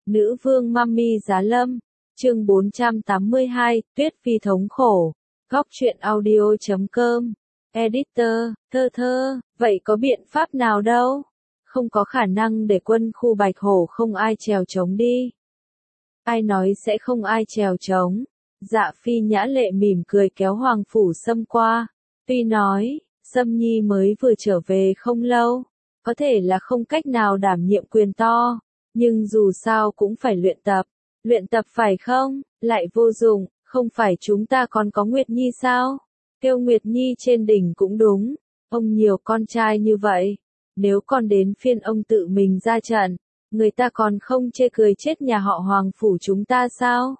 Nữ vương Mummy Giá Lâm, chương 482, Tuyết Phi thống khổ, góc truyện audio.com, editor, thơ, vậy có biện pháp nào đâu? Không có khả năng để quân khu Bạch Hổ không ai trèo trống đi. Ai nói sẽ không ai trèo trống? Dạ Phi Nhã Lệ mỉm cười kéo Hoàng Phủ Sâm qua, tuy nói, Sâm Nhi mới vừa trở về không lâu, có thể là không cách nào đảm nhiệm quyền to. Nhưng dù sao cũng phải luyện tập phải không, lại vô dụng, không phải chúng ta còn có Nguyệt Nhi sao? Kêu Nguyệt Nhi trên đỉnh cũng đúng, ông nhiều con trai như vậy, nếu còn đến phiên ông tự mình ra trận, người ta còn không chê cười chết nhà họ Hoàng Phủ chúng ta sao?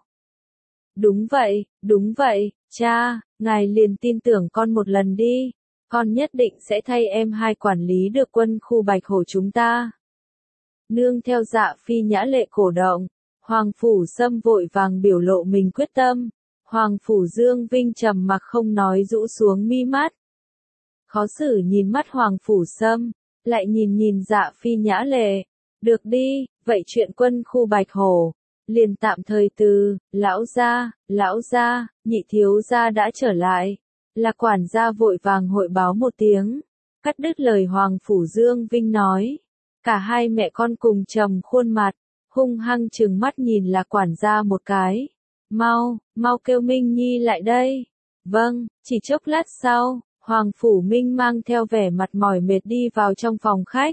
Đúng vậy, cha, ngài liền tin tưởng con một lần đi, con nhất định sẽ thay em hai quản lý được quân khu Bạch Hổ chúng ta. Nương theo Dạ Phi Nhã Lệ cổ động, Hoàng Phủ Sâm vội vàng biểu lộ mình quyết tâm. Hoàng Phủ Dương Vinh trầm mặc không nói rũ xuống mi mắt. Khó xử nhìn mắt Hoàng Phủ Sâm, lại nhìn Dạ Phi Nhã Lệ. Được đi, vậy chuyện quân khu Bạch Hổ, liền tạm thời từ, lão gia, nhị thiếu gia đã trở lại. Là quản gia vội vàng hội báo một tiếng, cắt đứt lời Hoàng Phủ Dương Vinh nói. Cả hai mẹ con cùng trầm khuôn mặt, hung hăng trừng mắt nhìn là quản gia một cái. Mau kêu Minh Nhi lại đây. Vâng, chỉ chốc lát sau, Hoàng Phủ Minh mang theo vẻ mặt mỏi mệt đi vào trong phòng khách.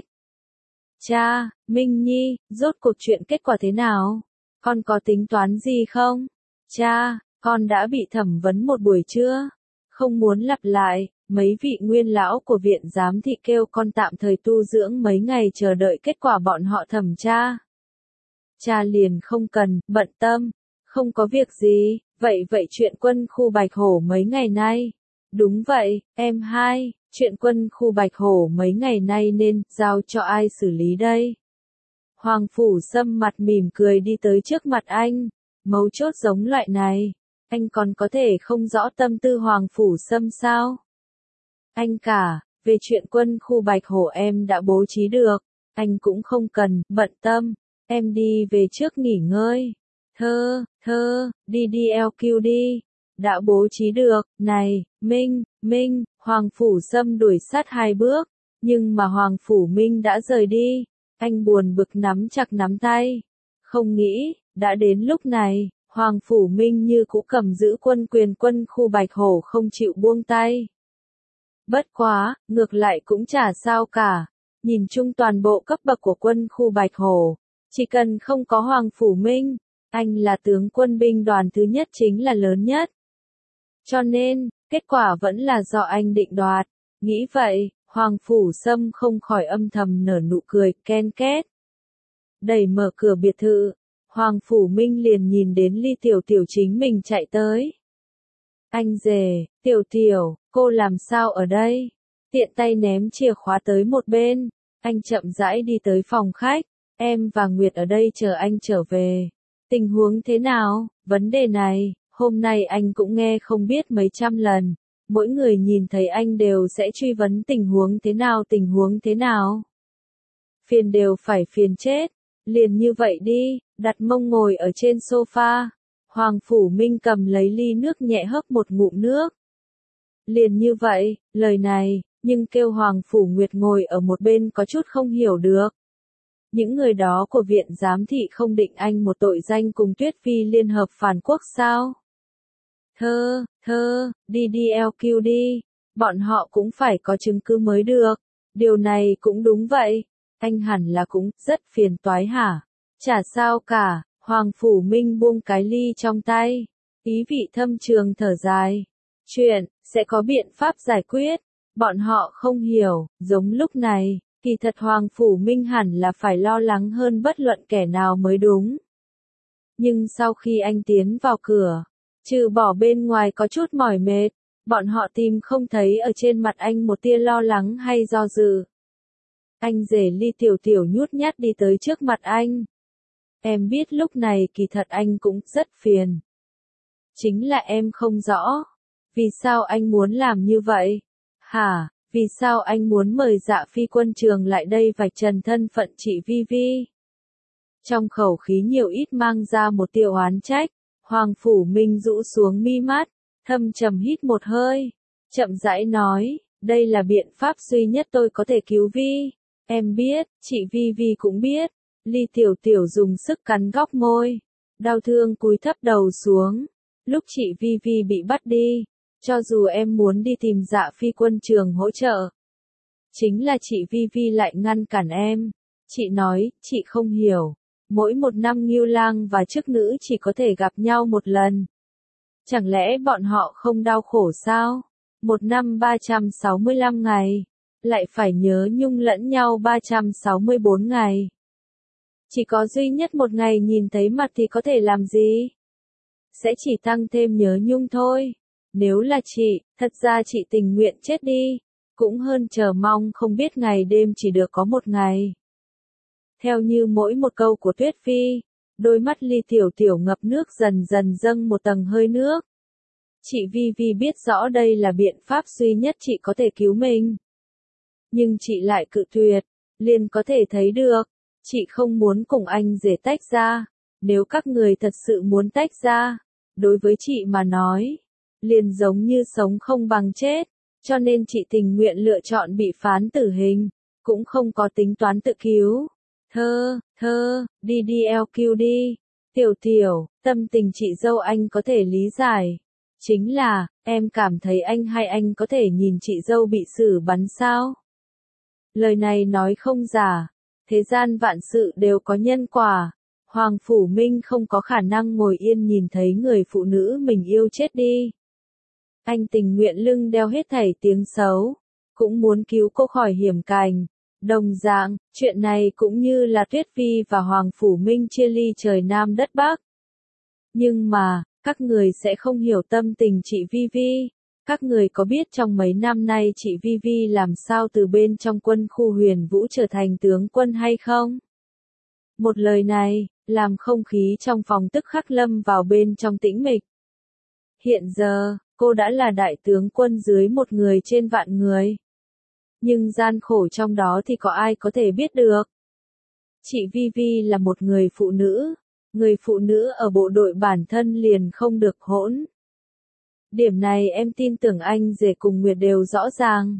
Cha, Minh Nhi, rốt cuộc chuyện kết quả thế nào? Con có tính toán gì không? Cha, con đã bị thẩm vấn một buổi trưa. Không muốn lặp lại. Mấy vị nguyên lão của viện giám thị kêu con tạm thời tu dưỡng mấy ngày chờ đợi kết quả bọn họ thẩm tra. Cha liền không cần, bận tâm, không có việc gì, vậy chuyện quân khu Bạch Hổ mấy ngày nay. Đúng vậy, em hai, chuyện quân khu Bạch Hổ mấy ngày nay nên giao cho ai xử lý đây? Hoàng Phủ Sâm mặt mỉm cười đi tới trước mặt anh, mấu chốt giống loại này, anh còn có thể không rõ tâm tư Hoàng Phủ Sâm sao? Anh cả, về chuyện quân khu Bạch Hổ em đã bố trí được, anh cũng không cần, bận tâm, em đi về trước nghỉ ngơi. Thơ, đi LQ đi, đã bố trí được, này, Minh, Hoàng Phủ Sâm đuổi sát hai bước, nhưng mà Hoàng Phủ Minh đã rời đi, anh buồn bực nắm chặt nắm tay, không nghĩ, đã đến lúc này, Hoàng Phủ Minh như cũ cầm giữ quân quyền quân khu Bạch Hổ không chịu buông tay. Bất quá, ngược lại cũng chả sao cả, nhìn chung toàn bộ cấp bậc của quân khu Bạch Hổ, chỉ cần không có Hoàng Phủ Minh, anh là tướng quân binh đoàn thứ nhất chính là lớn nhất. Cho nên, kết quả vẫn là do anh định đoạt, nghĩ vậy, Hoàng Phủ Sâm không khỏi âm thầm nở nụ cười, ken két. Đẩy mở cửa biệt thự, Hoàng Phủ Minh liền nhìn đến Ly Tiểu Tiểu chính mình chạy tới. Anh rể, Tiểu, cô làm sao ở đây? Tiện tay ném chìa khóa tới một bên, anh chậm rãi đi tới phòng khách, em và Nguyệt ở đây chờ anh trở về. Tình huống thế nào? Vấn đề này, hôm nay anh cũng nghe không biết mấy trăm lần, mỗi người nhìn thấy anh đều sẽ truy vấn tình huống thế nào. Phiền đều phải phiền chết, liền như vậy đi, đặt mông ngồi ở trên sofa. Hoàng Phủ Minh cầm lấy ly nước nhẹ hớp một ngụm nước. Liền như vậy, lời này, nhưng kêu Hoàng Phủ Nguyệt ngồi ở một bên có chút không hiểu được. Những người đó của viện giám thị không định anh một tội danh cùng Tuyết Phi liên hợp phản quốc sao? Thơ, đi LQ đi, bọn họ cũng phải có chứng cứ mới được. Điều này cũng đúng vậy, anh hẳn là cũng rất phiền toái hả? Chả sao cả. Hoàng Phủ Minh buông cái ly trong tay, ý vị thâm trường thở dài. Chuyện, sẽ có biện pháp giải quyết, bọn họ không hiểu, giống lúc này, kỳ thật Hoàng Phủ Minh hẳn là phải lo lắng hơn bất luận kẻ nào mới đúng. Nhưng sau khi anh tiến vào cửa, trừ bỏ bên ngoài có chút mỏi mệt, bọn họ tìm không thấy ở trên mặt anh một tia lo lắng hay do dự. Anh rể Ly Tiểu nhút nhát đi tới trước mặt anh. Em biết lúc này kỳ thật anh cũng rất phiền. Chính là em không rõ. Vì sao anh muốn làm như vậy? Hả? Vì sao anh muốn mời Dạ Phi quân trường lại đây vạch trần thân phận chị Vi Vi? Trong khẩu khí nhiều ít mang ra một tia oán trách, Hoàng Phủ Minh rũ xuống mi mắt, thâm trầm hít một hơi, chậm rãi nói, đây là biện pháp duy nhất tôi có thể cứu Vi. Em biết, chị Vi Vi cũng biết. Ly Tiểu Tiểu dùng sức cắn góc môi, đau thương cúi thấp đầu xuống. Lúc chị Vi Vi bị bắt đi, cho dù em muốn đi tìm Dạ Phi quân trường hỗ trợ, chính là chị Vi Vi lại ngăn cản em. Chị nói, chị không hiểu. Mỗi một năm Ngưu Lang và chức nữ chỉ có thể gặp nhau một lần. Chẳng lẽ bọn họ không đau khổ sao? Một năm 365 ngày, lại phải nhớ nhung lẫn nhau 364 ngày. Chỉ có duy nhất một ngày nhìn thấy mặt thì có thể làm gì? Sẽ chỉ tăng thêm nhớ nhung thôi. Nếu là chị, thật ra chị tình nguyện chết đi, cũng hơn chờ mong không biết ngày đêm chỉ được có một ngày. Theo như mỗi một câu của Tuyết Phi, đôi mắt Ly Tiểu Tiểu ngập nước dần dần dâng một tầng hơi nước. Chị Vi Vi biết rõ đây là biện pháp duy nhất chị có thể cứu mình. Nhưng chị lại cự tuyệt, liền có thể thấy được, chị không muốn cùng anh rể tách ra. Nếu các người thật sự muốn tách ra, đối với chị mà nói, liền giống như sống không bằng chết, cho nên chị tình nguyện lựa chọn bị phán tử hình, cũng không có tính toán tự cứu. Đi đi LQ đi. Tiểu Tiểu, tâm tình chị dâu anh có thể lý giải. Chính là, em cảm thấy anh hay anh có thể nhìn chị dâu bị xử bắn sao? Lời này nói không giả, thế gian vạn sự đều có nhân quả. Hoàng Phủ Minh không có khả năng ngồi yên nhìn thấy người phụ nữ mình yêu chết đi. Anh tình nguyện lưng đeo hết thảy tiếng xấu, cũng muốn cứu cô khỏi hiểm cảnh. Đồng dạng, chuyện này cũng như là Tuyết Phi và Hoàng Phủ Minh chia ly trời Nam đất Bắc. Nhưng mà, các người sẽ không hiểu tâm tình chị Vi Vi. Các người có biết trong mấy năm nay chị Vi Vi làm sao từ bên trong quân khu Huyền Vũ trở thành tướng quân hay không? Một lời này, làm không khí trong phòng tức khắc lâm vào bên trong tĩnh mịch. Hiện giờ, cô đã là đại tướng quân dưới một người trên vạn người. Nhưng gian khổ trong đó thì có ai có thể biết được. Chị Vi Vi là một người phụ nữ ở bộ đội bản thân liền không được hỗn. Điểm này em tin tưởng anh rể cùng Nguyệt đều rõ ràng.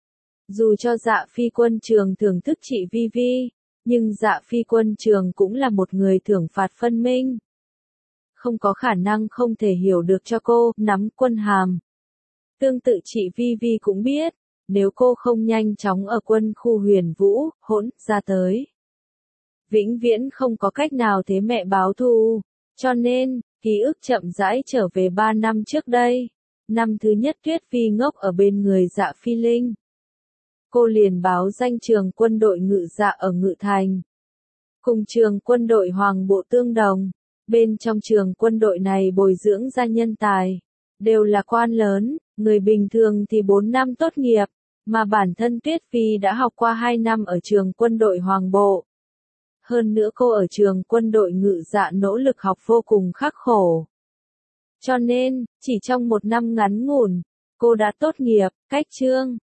Dù cho Dạ Phi quân trường thưởng thức chị Vi Vi, nhưng Dạ Phi quân trường cũng là một người thưởng phạt phân minh. Không có khả năng không thể hiểu được cho cô nắm quân hàm. Tương tự chị Vi Vi cũng biết, nếu cô không nhanh chóng ở quân khu Huyền Vũ, hỗn ra tới, vĩnh viễn không có cách nào thế mẹ báo thù. Cho nên, ký ức chậm rãi trở về 3 năm trước đây. Năm thứ nhất Tuyết Phi ngốc ở bên người Dạ Phi Linh. Cô liền báo danh trường quân đội Ngự Dạ ở Ngự Thành. Cùng trường quân đội Hoàng Bộ tương đồng. Bên trong trường quân đội này bồi dưỡng ra nhân tài, đều là quan lớn, người bình thường thì 4 năm tốt nghiệp, mà bản thân Tuyết Phi đã học qua 2 năm ở trường quân đội Hoàng Bộ. Hơn nữa cô ở trường quân đội Ngự Dạ nỗ lực học vô cùng khắc khổ. Cho nên, chỉ trong 1 năm ngắn ngủn, cô đã tốt nghiệp, cách chương.